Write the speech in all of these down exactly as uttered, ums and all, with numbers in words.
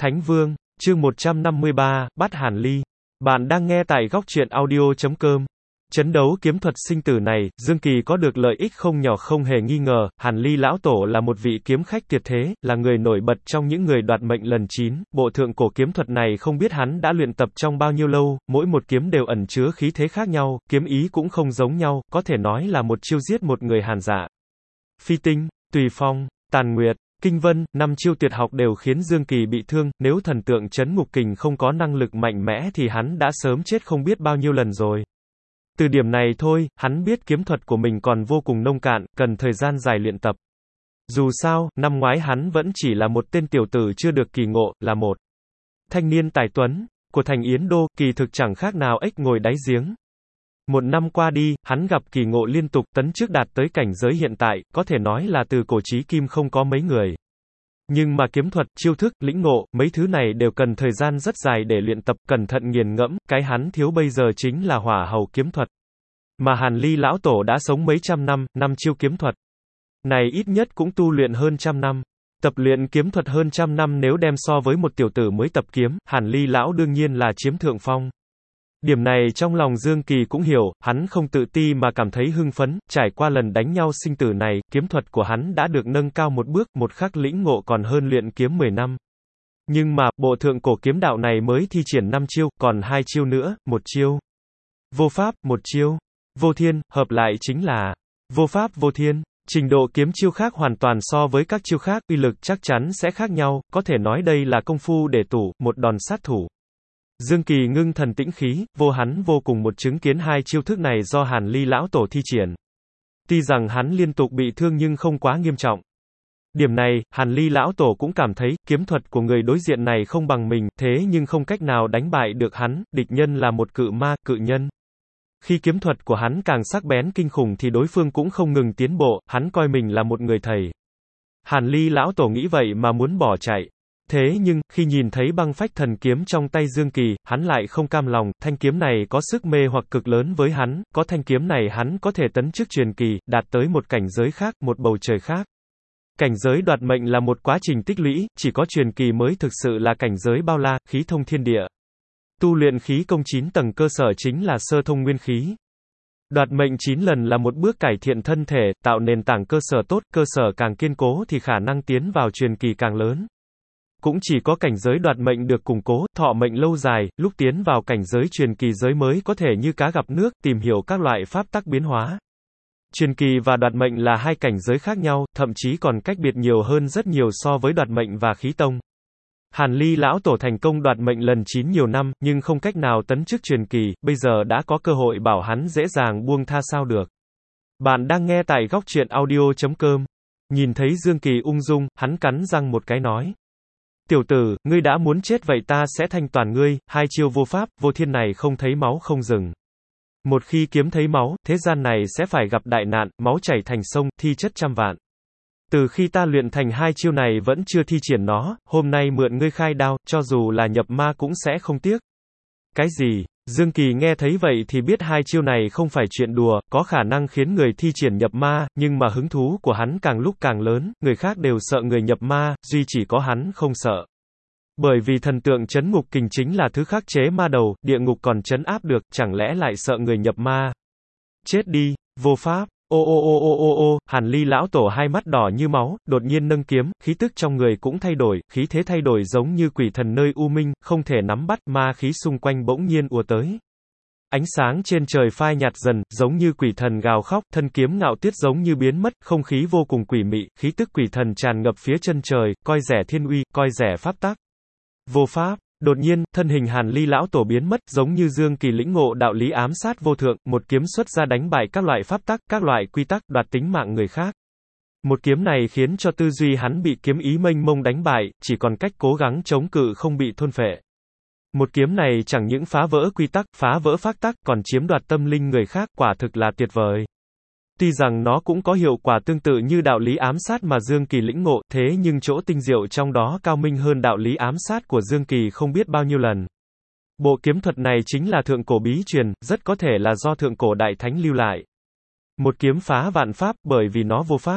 Thánh Vương, chương một trăm năm mươi ba, bắt Hàn Ly. Bạn đang nghe tại góc truyện audio chấm com. Chấn đấu kiếm thuật sinh tử này, Dương Kỳ có được lợi ích không nhỏ không hề nghi ngờ. Hàn Ly lão tổ là một vị kiếm khách tuyệt thế, là người nổi bật trong những người đoạt mệnh lần chín. Bộ thượng cổ kiếm thuật này không biết hắn đã luyện tập trong bao nhiêu lâu, mỗi một kiếm đều ẩn chứa khí thế khác nhau, kiếm ý cũng không giống nhau, có thể nói là một chiêu giết một người Hàn dạ. Phi tinh, tùy phong, tàn nguyệt, kinh vân, năm chiêu tuyệt học đều khiến Dương Kỳ bị thương, nếu thần tượng trấn ngục kình không có năng lực mạnh mẽ thì hắn đã sớm chết không biết bao nhiêu lần rồi. Từ điểm này thôi, hắn biết kiếm thuật của mình còn vô cùng nông cạn, cần thời gian dài luyện tập. Dù sao, năm ngoái hắn vẫn chỉ là một tên tiểu tử chưa được kỳ ngộ, là một thanh niên tài tuấn của thành Yến Đô, kỳ thực chẳng khác nào ếch ngồi đáy giếng. Một năm qua đi, hắn gặp kỳ ngộ liên tục, tấn trước đạt tới cảnh giới hiện tại, có thể nói là từ cổ chí kim không có mấy người. Nhưng mà kiếm thuật, chiêu thức, lĩnh ngộ, mấy thứ này đều cần thời gian rất dài để luyện tập, cẩn thận nghiền ngẫm, cái hắn thiếu bây giờ chính là hỏa hầu kiếm thuật. Mà Hàn Ly lão tổ đã sống mấy trăm năm, năm chiêu kiếm thuật này ít nhất cũng tu luyện hơn trăm năm. Tập luyện kiếm thuật hơn trăm năm nếu đem so với một tiểu tử mới tập kiếm, Hàn Ly lão đương nhiên là chiếm thượng phong. Điểm này trong lòng Dương Kỳ cũng hiểu, hắn không tự ti mà cảm thấy hưng phấn, trải qua lần đánh nhau sinh tử này, kiếm thuật của hắn đã được nâng cao một bước, một khắc lĩnh ngộ còn hơn luyện kiếm mười năm. Nhưng mà, bộ thượng cổ kiếm đạo này mới thi triển năm chiêu, còn hai chiêu nữa, một chiêu vô pháp, một chiêu vô thiên, hợp lại chính là vô pháp vô thiên. Trình độ kiếm chiêu khác hoàn toàn so với các chiêu khác, uy lực chắc chắn sẽ khác nhau, có thể nói đây là công phu để tủ, một đòn sát thủ. Dương Kỳ ngưng thần tĩnh khí, vô hắn vô cùng một chứng kiến hai chiêu thức này do Hàn Ly lão tổ thi triển. Tuy rằng hắn liên tục bị thương nhưng không quá nghiêm trọng. Điểm này, Hàn Ly lão tổ cũng cảm thấy, kiếm thuật của người đối diện này không bằng mình, thế nhưng không cách nào đánh bại được hắn, địch nhân là một cự ma, cự nhân. Khi kiếm thuật của hắn càng sắc bén kinh khủng thì đối phương cũng không ngừng tiến bộ, hắn coi mình là một người thầy. Hàn Ly lão tổ nghĩ vậy mà muốn bỏ chạy. Thế nhưng, khi nhìn thấy băng phách thần kiếm trong tay Dương Kỳ, hắn lại không cam lòng, thanh kiếm này có sức mê hoặc cực lớn với hắn, có thanh kiếm này hắn có thể tấn chức truyền kỳ, đạt tới một cảnh giới khác, một bầu trời khác. Cảnh giới đoạt mệnh là một quá trình tích lũy, chỉ có truyền kỳ mới thực sự là cảnh giới bao la, khí thông thiên địa. Tu luyện khí công chín tầng cơ sở chính là sơ thông nguyên khí. Đoạt mệnh chín lần là một bước cải thiện thân thể, tạo nền tảng cơ sở tốt, cơ sở càng kiên cố thì khả năng tiến vào truyền kỳ càng lớn. Cũng chỉ có cảnh giới đoạt mệnh được củng cố, thọ mệnh lâu dài, lúc tiến vào cảnh giới truyền kỳ giới mới có thể như cá gặp nước, tìm hiểu các loại pháp tắc biến hóa. Truyền kỳ và đoạt mệnh là hai cảnh giới khác nhau, thậm chí còn cách biệt nhiều hơn rất nhiều so với đoạt mệnh và khí tông. Hàn Ly lão tổ thành công đoạt mệnh lần chín nhiều năm, nhưng không cách nào tấn chức truyền kỳ, bây giờ đã có cơ hội bảo hắn dễ dàng buông tha sao được. Bạn đang nghe tại góc truyện audio chấm com. Nhìn thấy Dương Kỳ ung dung, hắn cắn răng một cái nói. Tiểu tử, ngươi đã muốn chết vậy ta sẽ thanh toàn ngươi, hai chiêu vô pháp, vô thiên này không thấy máu không dừng. Một khi kiếm thấy máu, thế gian này sẽ phải gặp đại nạn, máu chảy thành sông, thi chất trăm vạn. Từ khi ta luyện thành hai chiêu này vẫn chưa thi triển nó, hôm nay mượn ngươi khai đao, cho dù là nhập ma cũng sẽ không tiếc. Cái gì? Dương Kỳ nghe thấy vậy thì biết hai chiêu này không phải chuyện đùa, có khả năng khiến người thi triển nhập ma, nhưng mà hứng thú của hắn càng lúc càng lớn, người khác đều sợ người nhập ma, duy chỉ có hắn không sợ. Bởi vì thần tượng trấn ngục kình chính là thứ khắc chế ma đầu, địa ngục còn trấn áp được, chẳng lẽ lại sợ người nhập ma? Chết đi, vô pháp. Ô ô ô ô ô ô, Hàn Ly lão tổ hai mắt đỏ như máu, đột nhiên nâng kiếm, khí tức trong người cũng thay đổi, khí thế thay đổi giống như quỷ thần nơi u minh, không thể nắm bắt, ma khí xung quanh bỗng nhiên ùa tới. Ánh sáng trên trời phai nhạt dần, giống như quỷ thần gào khóc, thân kiếm ngạo tiết giống như biến mất, không khí vô cùng quỷ mị, khí tức quỷ thần tràn ngập phía chân trời, coi rẻ thiên uy, coi rẻ pháp tắc. Vô pháp. Đột nhiên, thân hình Hàn Ly lão tổ biến mất, giống như Dương Kỳ lĩnh ngộ đạo lý ám sát vô thượng, một kiếm xuất ra đánh bại các loại pháp tắc, các loại quy tắc, đoạt tính mạng người khác. Một kiếm này khiến cho tư duy hắn bị kiếm ý mênh mông đánh bại, chỉ còn cách cố gắng chống cự không bị thôn phệ. Một kiếm này chẳng những phá vỡ quy tắc, phá vỡ pháp tắc, còn chiếm đoạt tâm linh người khác, quả thực là tuyệt vời. Tuy rằng nó cũng có hiệu quả tương tự như đạo lý ám sát mà Dương Kỳ lĩnh ngộ, thế nhưng chỗ tinh diệu trong đó cao minh hơn đạo lý ám sát của Dương Kỳ không biết bao nhiêu lần. Bộ kiếm thuật này chính là thượng cổ bí truyền, rất có thể là do thượng cổ đại thánh lưu lại. Một kiếm phá vạn pháp, bởi vì nó vô pháp.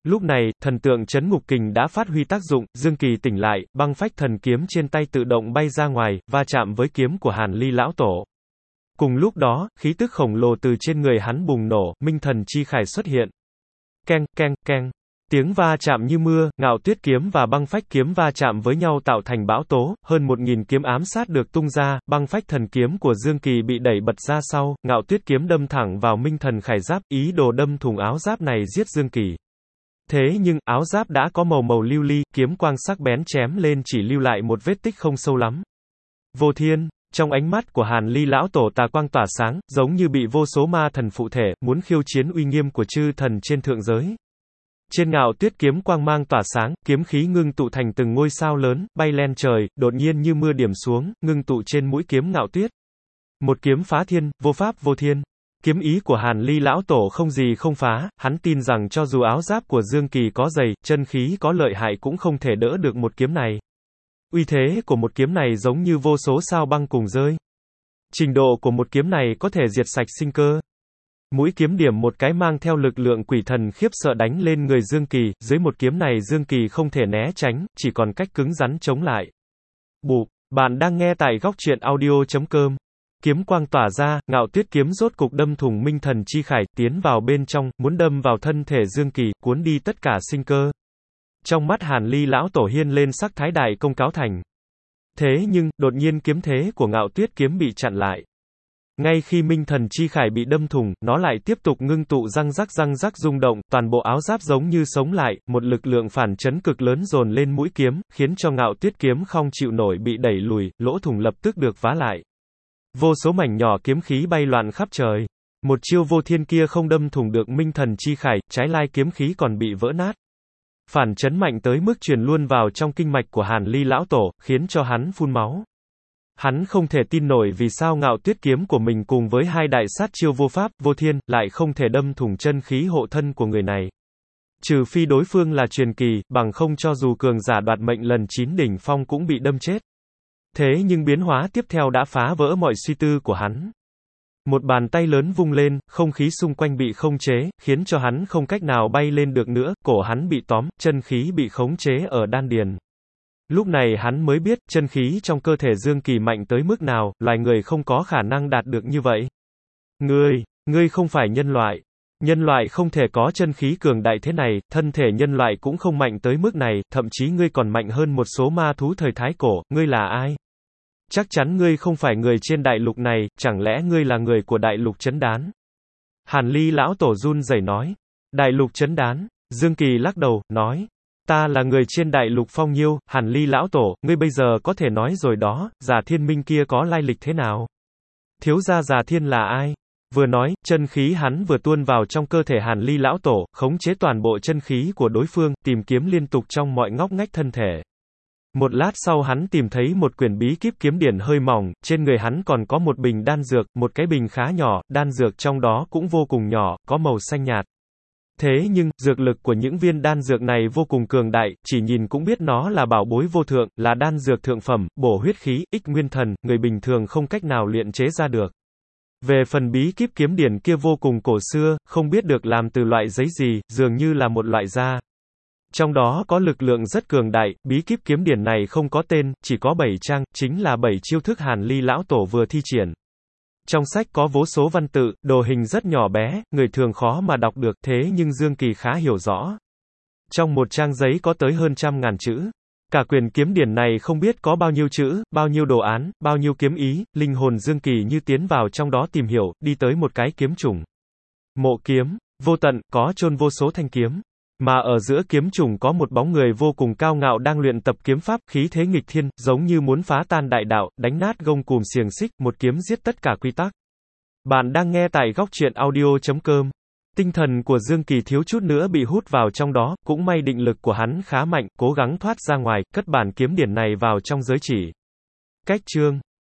Lúc này, thần tượng Trấn Ngục Kình đã phát huy tác dụng, Dương Kỳ tỉnh lại, băng phách thần kiếm trên tay tự động bay ra ngoài, va chạm với kiếm của Hàn Ly lão tổ. Cùng lúc đó, khí tức khổng lồ từ trên người hắn bùng nổ, minh thần chi khải xuất hiện. Keng, keng, keng. Tiếng va chạm như mưa, Ngạo Tuyết kiếm và băng phách kiếm va chạm với nhau tạo thành bão tố, hơn một nghìn kiếm ám sát được tung ra, băng phách thần kiếm của Dương Kỳ bị đẩy bật ra sau, Ngạo Tuyết kiếm đâm thẳng vào minh thần khải giáp, ý đồ đâm thủng áo giáp này giết Dương Kỳ. Thế nhưng, áo giáp đã có màu màu lưu ly, kiếm quang sắc bén chém lên chỉ lưu lại một vết tích không sâu lắm. Vô thiên, trong ánh mắt của Hàn Ly lão tổ tà quang tỏa sáng, giống như bị vô số ma thần phụ thể, muốn khiêu chiến uy nghiêm của chư thần trên thượng giới. Trên Ngạo Tuyết kiếm quang mang tỏa sáng, kiếm khí ngưng tụ thành từng ngôi sao lớn, bay lên trời, đột nhiên như mưa điểm xuống, ngưng tụ trên mũi kiếm Ngạo Tuyết. Một kiếm phá thiên, vô pháp vô thiên. Kiếm ý của Hàn Ly lão tổ không gì không phá, hắn tin rằng cho dù áo giáp của Dương Kỳ có dày, chân khí có lợi hại cũng không thể đỡ được một kiếm này. Uy thế của một kiếm này giống như vô số sao băng cùng rơi. Trình độ của một kiếm này có thể diệt sạch sinh cơ. Mũi kiếm điểm một cái mang theo lực lượng quỷ thần khiếp sợ đánh lên người Dương Kỳ, dưới một kiếm này Dương Kỳ không thể né tránh, chỉ còn cách cứng rắn chống lại. Bụp, bạn đang nghe tại góc truyện audio chấm com. Kiếm quang tỏa ra, Ngạo Tuyết kiếm rốt cục đâm thủng minh thần chi khải, tiến vào bên trong, muốn đâm vào thân thể Dương Kỳ, cuốn đi tất cả sinh cơ. Trong mắt Hàn Ly lão tổ hiên lên sắc thái đại công cáo thành. Thế nhưng, đột nhiên kiếm thế của Ngạo Tuyết kiếm bị chặn lại. Ngay khi minh thần chi khải bị đâm thủng, nó lại tiếp tục ngưng tụ răng rắc răng rắc rung động, toàn bộ áo giáp giống như sống lại, một lực lượng phản chấn cực lớn dồn lên mũi kiếm, khiến cho Ngạo Tuyết kiếm không chịu nổi bị đẩy lùi, lỗ thủng lập tức được vá lại. Vô số mảnh nhỏ kiếm khí bay loạn khắp trời. Một chiêu vô thiên kia không đâm thủng được minh thần chi khải, trái lại kiếm khí còn bị vỡ nát. Phản chấn mạnh tới mức truyền luôn vào trong kinh mạch của Hàn Ly lão tổ, khiến cho hắn phun máu. Hắn không thể tin nổi vì sao Ngạo Tuyết kiếm của mình cùng với hai đại sát chiêu vô pháp, vô thiên, lại không thể đâm thủng chân khí hộ thân của người này. Trừ phi đối phương là truyền kỳ, bằng không cho dù cường giả đoạt mệnh lần chín đỉnh phong cũng bị đâm chết. Thế nhưng biến hóa tiếp theo đã phá vỡ mọi suy tư của hắn. Một bàn tay lớn vung lên, không khí xung quanh bị khống chế, khiến cho hắn không cách nào bay lên được nữa, cổ hắn bị tóm, chân khí bị khống chế ở đan điền. Lúc này hắn mới biết, chân khí trong cơ thể Dương Kỳ mạnh tới mức nào, loài người không có khả năng đạt được như vậy. Ngươi, ngươi không phải nhân loại. Nhân loại không thể có chân khí cường đại thế này, thân thể nhân loại cũng không mạnh tới mức này, thậm chí ngươi còn mạnh hơn một số ma thú thời Thái Cổ, ngươi là ai? Chắc chắn ngươi không phải người trên đại lục này, chẳng lẽ ngươi là người của đại lục Trấn Đán? Hàn Ly lão tổ run rẩy nói. Đại lục Trấn Đán, Dương Kỳ lắc đầu, nói. Ta là người trên đại lục Phong Nhiêu, Hàn Ly lão tổ, ngươi bây giờ có thể nói rồi đó, Già Thiên Minh kia có lai lịch thế nào? Thiếu gia Già Thiên là ai? Vừa nói, chân khí hắn vừa tuôn vào trong cơ thể Hàn Ly lão tổ, khống chế toàn bộ chân khí của đối phương, tìm kiếm liên tục trong mọi ngóc ngách thân thể. Một lát sau hắn tìm thấy một quyển bí kíp kiếm điển hơi mỏng, trên người hắn còn có một bình đan dược, một cái bình khá nhỏ, đan dược trong đó cũng vô cùng nhỏ, có màu xanh nhạt. Thế nhưng, dược lực của những viên đan dược này vô cùng cường đại, chỉ nhìn cũng biết nó là bảo bối vô thượng, là đan dược thượng phẩm, bổ huyết khí, ích nguyên thần, người bình thường không cách nào luyện chế ra được. Về phần bí kíp kiếm điển kia vô cùng cổ xưa, không biết được làm từ loại giấy gì, dường như là một loại da. Trong đó có lực lượng rất cường đại, bí kíp kiếm điển này không có tên, chỉ có bảy trang, chính là bảy chiêu thức Hàn Ly lão tổ vừa thi triển. Trong sách có vô số văn tự, đồ hình rất nhỏ bé, người thường khó mà đọc được, thế nhưng Dương Kỳ khá hiểu rõ. Trong một trang giấy có tới hơn trăm ngàn chữ. Cả quyển kiếm điển này không biết có bao nhiêu chữ, bao nhiêu đồ án, bao nhiêu kiếm ý, linh hồn Dương Kỳ như tiến vào trong đó tìm hiểu, đi tới một cái kiếm chủng. Mộ kiếm, vô tận, có chôn vô số thanh kiếm. Mà ở giữa kiếm chủng có một bóng người vô cùng cao ngạo đang luyện tập kiếm pháp, khí thế nghịch thiên, giống như muốn phá tan đại đạo, đánh nát gông cùm xiềng xích, một kiếm giết tất cả quy tắc. Bạn đang nghe tại góc truyện audio chấm com. Tinh thần của Dương Kỳ thiếu chút nữa bị hút vào trong đó, cũng may định lực của hắn khá mạnh, cố gắng thoát ra ngoài, cất bản kiếm điển này vào trong giới chỉ. Cách chương